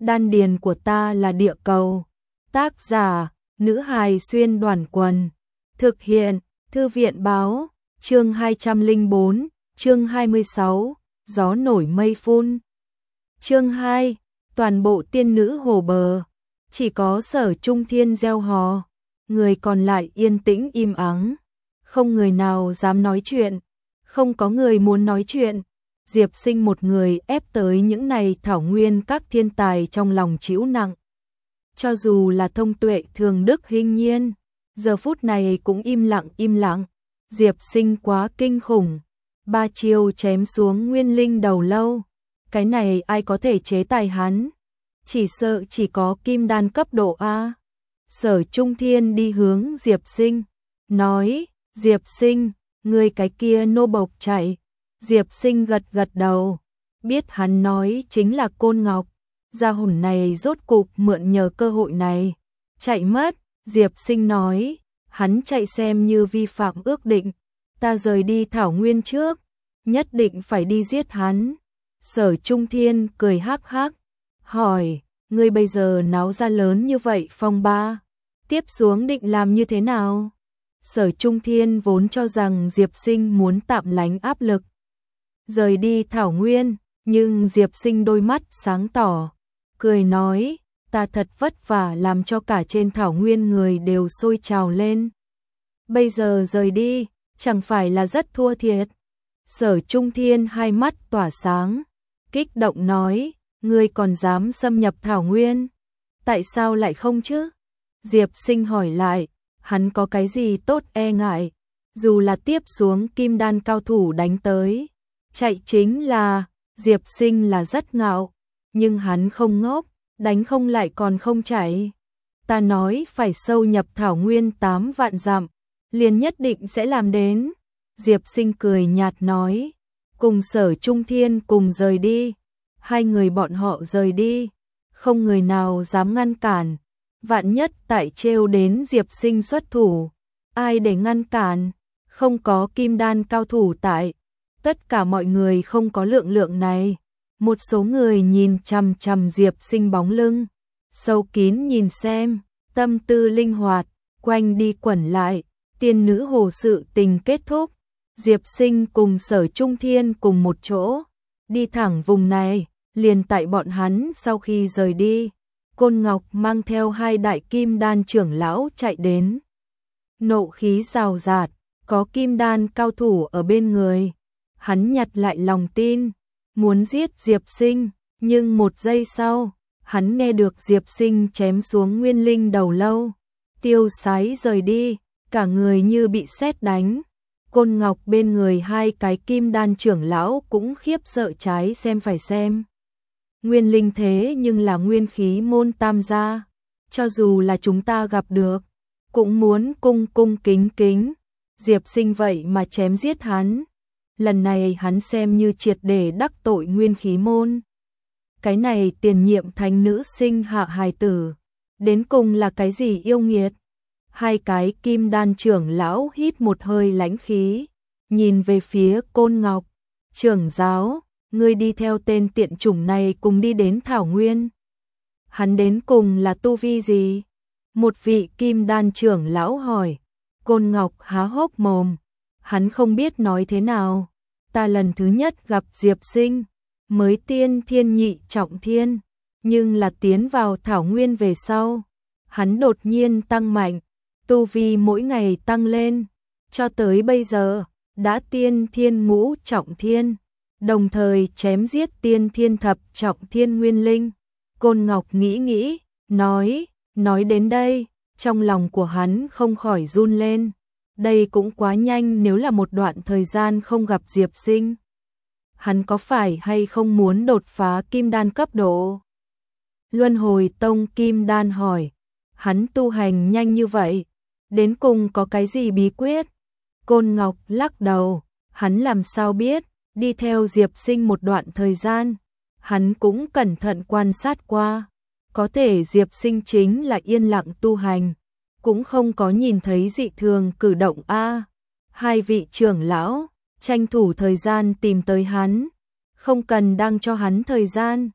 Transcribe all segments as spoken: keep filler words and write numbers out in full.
đan điền của ta là địa cầu. Tác giả, nữ hài xuyên đoàn quần. Thực hiện, thư viện báo, chương hai trăm lẻ bốn, chương hai mươi sáu, gió nổi mây phun. Chương hai, toàn bộ tiên nữ hồ bờ, chỉ có Sở Trung Thiên gieo hò, người còn lại yên tĩnh im ắng, không người nào dám nói chuyện, không có người muốn nói chuyện. Diệp Sinh một người ép tới những này thảo nguyên các thiên tài trong lòng chịu nặng. Cho dù là Thông Tuệ Thường Đức Hinh Nhiên, giờ phút này cũng im lặng im lặng. Diệp Sinh quá kinh khủng, ba chiêu chém xuống nguyên linh đầu lâu, cái này ai có thể chế tài hắn? Chỉ sợ chỉ có kim đan cấp độ A. Sở Trung Thiên đi hướng Diệp Sinh, nói, Diệp Sinh, người cái kia nô bộc chạy. Diệp Sinh gật gật đầu, biết hắn nói chính là Côn Ngọc, gia hồn này rốt cục mượn nhờ cơ hội này, chạy mất. Diệp Sinh nói, hắn chạy xem như vi phạm ước định, ta rời đi thảo nguyên trước, nhất định phải đi giết hắn. Sở Trung Thiên cười hắc hắc, hỏi, ngươi bây giờ náo ra lớn như vậy phong ba, tiếp xuống định làm như thế nào? Sở Trung Thiên vốn cho rằng Diệp Sinh muốn tạm lánh áp lực, rời đi thảo nguyên, nhưng Diệp Sinh đôi mắt sáng tỏ, cười nói, ta thật vất vả làm cho cả trên thảo nguyên người đều sôi trào lên. Bây giờ rời đi, chẳng phải là rất thua thiệt. Sở Trung Thiên hai mắt tỏa sáng, kích động nói, ngươi còn dám xâm nhập thảo nguyên? Tại sao lại không chứ? Diệp Sinh hỏi lại, hắn có cái gì tốt e ngại, dù là tiếp xuống kim đan cao thủ đánh tới. Chạy chính là, Diệp Sinh là rất ngạo, nhưng hắn không ngốc, đánh không lại còn không chạy. Ta nói phải sâu nhập thảo nguyên tám vạn dặm, liền nhất định sẽ làm đến. Diệp Sinh cười nhạt nói, cùng Sở Trung Thiên cùng rời đi. Hai người bọn họ rời đi, không người nào dám ngăn cản. Vạn nhất tại trêu đến Diệp Sinh xuất thủ, ai để ngăn cản? Không có kim đan cao thủ tại. Tất cả mọi người không có lượng lượng này. Một số người nhìn chằm chằm Diệp Sinh bóng lưng, sâu kín nhìn xem, tâm tư linh hoạt, quanh đi quẩn lại. Tiên nữ hồ sự tình kết thúc, Diệp Sinh cùng Sở Trung Thiên cùng một chỗ, đi thẳng vùng này. Liền tại bọn hắn sau khi rời đi, Côn Ngọc mang theo hai đại kim đan trưởng lão chạy đến. Nộ khí rào rạt, có kim đan cao thủ ở bên người. Hắn nhặt lại lòng tin, muốn giết Diệp Sinh, nhưng một giây sau, hắn nghe được Diệp Sinh chém xuống nguyên linh đầu lâu, tiêu sái rời đi, cả người như bị sét đánh. Côn Ngọc bên người hai cái kim đan trưởng lão cũng khiếp sợ trái xem phải xem. Nguyên linh thế nhưng là nguyên khí môn tam gia, cho dù là chúng ta gặp được, cũng muốn cung cung kính kính. Diệp Sinh vậy mà chém giết hắn. Lần này hắn xem như triệt để đắc tội nguyên khí môn. Cái này tiền nhiệm thánh nữ sinh hạ hài tử, đến cùng là cái gì yêu nghiệt? Hai cái kim đan trưởng lão hít một hơi lãnh khí, nhìn về phía Côn Ngọc, trưởng giáo, ngươi đi theo tên tiện chủng này cùng đi đến thảo nguyên. Hắn đến cùng là tu vi gì? Một vị kim đan trưởng lão hỏi. Côn Ngọc há hốc mồm, hắn không biết nói thế nào. Ta lần thứ nhất gặp Diệp Sinh, mới tiên thiên nhị trọng thiên, nhưng là tiến vào thảo nguyên về sau, hắn đột nhiên tăng mạnh, tu vi mỗi ngày tăng lên, cho tới bây giờ, đã tiên thiên ngũ trọng thiên, đồng thời chém giết tiên thiên thập trọng thiên nguyên linh. Côn Ngọc nghĩ nghĩ, nói, nói đến đây, trong lòng của hắn không khỏi run lên. Đây cũng quá nhanh, nếu là một đoạn thời gian không gặp Diệp Sinh. Hắn có phải hay không muốn đột phá kim đan cấp độ? Luân Hồi Tông kim đan hỏi, hắn tu hành nhanh như vậy, đến cùng có cái gì bí quyết? Côn Ngọc lắc đầu, hắn làm sao biết, đi theo Diệp Sinh một đoạn thời gian, hắn cũng cẩn thận quan sát qua, có thể Diệp Sinh chính là yên lặng tu hành, cũng không có nhìn thấy dị thường cử động a. Hai vị trưởng lão tranh thủ thời gian tìm tới hắn, không cần đăng cho hắn thời gian.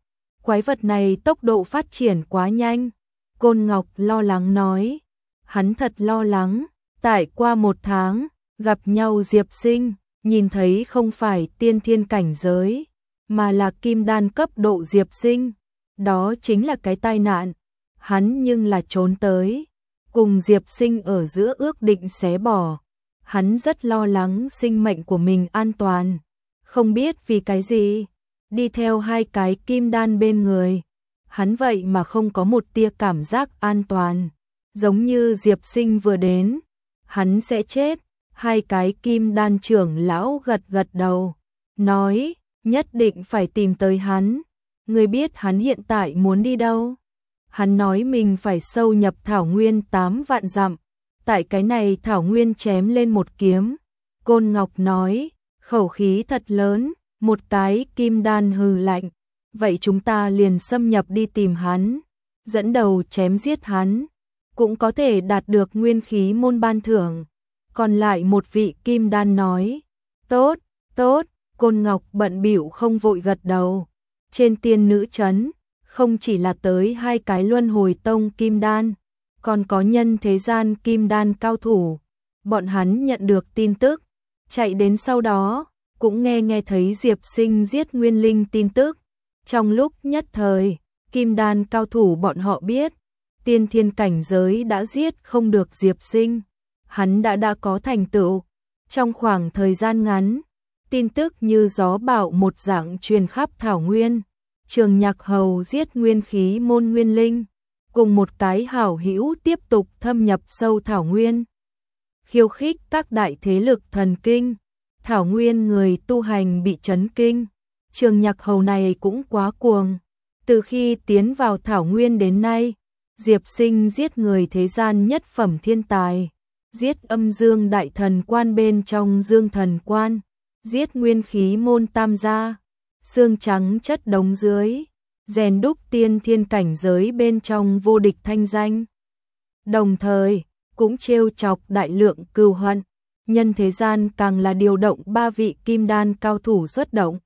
Quái vật này tốc độ phát triển quá nhanh. Côn Ngọc lo lắng nói. Hắn thật lo lắng, tại qua một tháng, gặp nhau Diệp Sinh, nhìn thấy không phải tiên thiên cảnh giới, mà là kim đan cấp độ Diệp Sinh. Đó chính là cái tai nạn. Hắn nhưng là trốn tới, cùng Diệp Sinh ở giữa ước định xé bỏ. Hắn rất lo lắng sinh mệnh của mình an toàn. Không biết vì cái gì, đi theo hai cái kim đan bên người. Hắn vậy mà không có một tia cảm giác an toàn. Giống như Diệp Sinh vừa đến, hắn sẽ chết. Hai cái kim đan trưởng lão gật gật đầu, nói, nhất định phải tìm tới hắn. Ngươi biết hắn hiện tại muốn đi đâu? Hắn nói mình phải sâu nhập thảo nguyên tám vạn dặm. Tại cái này thảo nguyên chém lên một kiếm. Côn Ngọc nói, khẩu khí thật lớn. Một cái kim đan hừ lạnh. Vậy chúng ta liền xâm nhập đi tìm hắn, dẫn đầu chém giết hắn, cũng có thể đạt được nguyên khí môn ban thưởng. Còn lại một vị kim đan nói, tốt, tốt. Côn Ngọc bận bịu không vội gật đầu. Trên tiên nữ trấn, không chỉ là tới hai cái luân hồi tông kim đan, còn có nhân thế gian kim đan cao thủ. Bọn hắn nhận được tin tức, chạy đến sau đó, cũng nghe nghe thấy Diệp Sinh giết Nguyên Linh tin tức. Trong lúc nhất thời, kim đan cao thủ bọn họ biết, tiên thiên cảnh giới đã giết không được Diệp Sinh. Hắn đã đã có thành tựu. Trong khoảng thời gian ngắn, tin tức như gió bão một dạng truyền khắp thảo nguyên. Trường Nhạc Hầu giết nguyên khí môn Nguyên Linh, cùng một cái hảo hữu tiếp tục thâm nhập sâu thảo nguyên, khiêu khích các đại thế lực thần kinh. Thảo nguyên người tu hành bị chấn kinh. Trường Nhạc Hầu này cũng quá cuồng. Từ khi tiến vào thảo nguyên đến nay, Diệp Sinh giết người thế gian nhất phẩm thiên tài, giết âm dương đại thần quan bên trong dương thần quan, giết nguyên khí môn tam gia, xương trắng chất đống dưới, rèn đúc tiên thiên cảnh giới bên trong vô địch thanh danh. Đồng thời, cũng trêu chọc đại lượng cừu hận. Nhân thế gian càng là điều động ba vị kim đan cao thủ xuất động,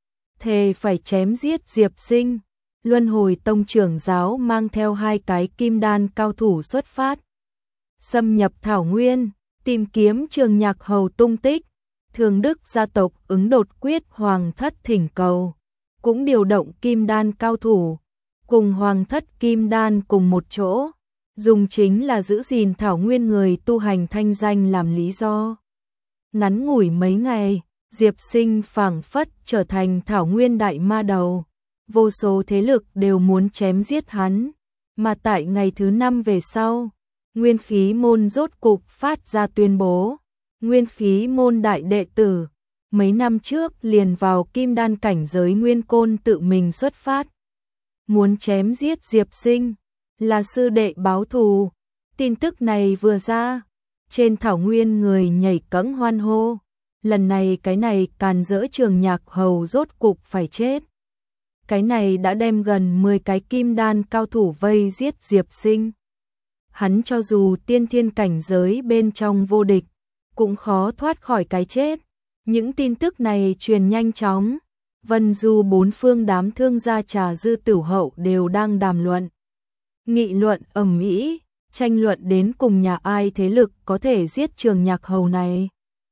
thề phải chém giết Diệp Sinh. Luân hồi tông trưởng giáo mang theo hai cái kim đan cao thủ xuất phát, xâm nhập thảo nguyên, tìm kiếm Trường Nhạc Hầu tung tích. Thường Đức gia tộc ứng đột quyết hoàng thất thỉnh cầu, cũng điều động kim đan cao thủ, cùng hoàng thất kim đan cùng một chỗ, dùng chính là giữ gìn thảo nguyên người tu hành thanh danh làm lý do. Ngắn ngủi mấy ngày, Diệp Sinh phảng phất trở thành thảo nguyên đại ma đầu. Vô số thế lực đều muốn chém giết hắn. Mà tại ngày thứ năm về sau, nguyên khí môn rốt cục phát ra tuyên bố. Nguyên khí môn đại đệ tử, mấy năm trước liền vào kim đan cảnh giới Nguyên Côn tự mình xuất phát. Muốn chém giết Diệp Sinh, là sư đệ báo thù. Tin tức này vừa ra, trên thảo nguyên người nhảy cẫng hoan hô. Lần này cái này càn rỡ Trường Nhạc Hầu rốt cục phải chết. Cái này đã đem gần mười cái kim đan cao thủ vây giết Diệp Sinh. Hắn cho dù tiên thiên cảnh giới bên trong vô địch, cũng khó thoát khỏi cái chết. Những tin tức này truyền nhanh chóng. Vân Du bốn phương đám thương gia Trà Dư Tửu Hậu đều đang đàm luận, nghị luận ầm ĩ, tranh luận đến cùng nhà ai thế lực có thể giết Trường Nhạc Hầu này.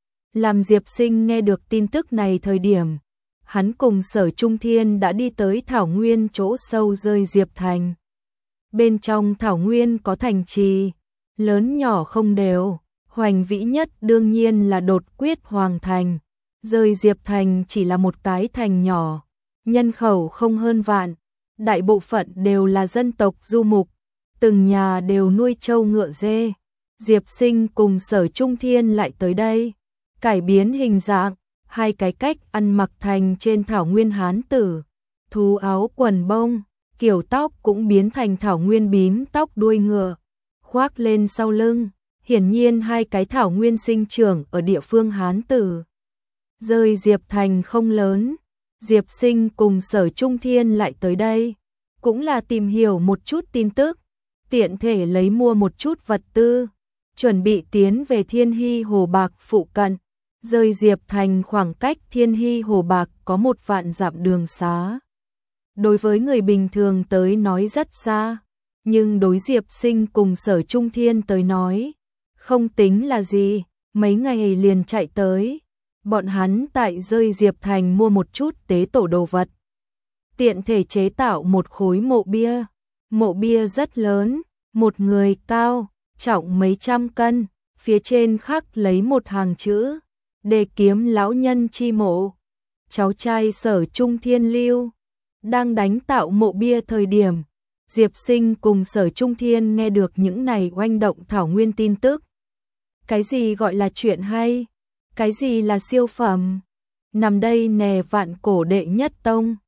Làm Diệp Sinh nghe được tin tức này thời điểm, hắn cùng Sở Trung Thiên đã đi tới thảo nguyên chỗ sâu rơi Diệp Thành. Bên trong thảo nguyên có thành trì, lớn nhỏ không đều, hoành vĩ nhất đương nhiên là Đột Quyết Hoàng Thành. Rơi Diệp Thành chỉ là một cái thành nhỏ, nhân khẩu không hơn vạn, đại bộ phận đều là dân tộc du mục, từng nhà đều nuôi trâu ngựa dê. Diệp Sinh cùng Sở Trung Thiên lại tới đây, cải biến hình dạng, hai cái cách ăn mặc thành trên thảo nguyên hán tử, thú áo quần bông, kiểu tóc cũng biến thành thảo nguyên bím tóc đuôi ngựa, khoác lên sau lưng. Hiển nhiên hai cái thảo nguyên sinh trưởng ở địa phương hán tử. Rơi Diệp Thành không lớn, Diệp Sinh cùng Sở Trung Thiên lại tới đây, cũng là tìm hiểu một chút tin tức, tiện thể lấy mua một chút vật tư, chuẩn bị tiến về Thiên Hy Hồ Bạc phụ cận. Rơi Diệp Thành khoảng cách Thiên Hy Hồ Bạc có một vạn dặm đường xá. đối với người bình thường tới nói rất xa, nhưng đối Diệp Sinh cùng Sở Trung Thiên tới nói, không tính là gì, mấy ngày liền chạy tới. Bọn hắn tại rơi Diệp Thành mua một chút tế tổ đồ vật, tiện thể chế tạo một khối mộ bia. Mộ bia rất lớn, một người cao, trọng mấy trăm cân, phía trên khắc lấy một hàng chữ: Đề Kiếm lão nhân chi mộ. Cháu trai Sở Trung Thiên Lưu đang đánh tạo mộ bia thời điểm, Diệp Sinh cùng Sở Trung Thiên nghe được những này oanh động thảo nguyên tin tức. Cái gì gọi là chuyện hay? Cái gì là siêu phẩm? Nằm đây nè, vạn cổ đệ nhất tông,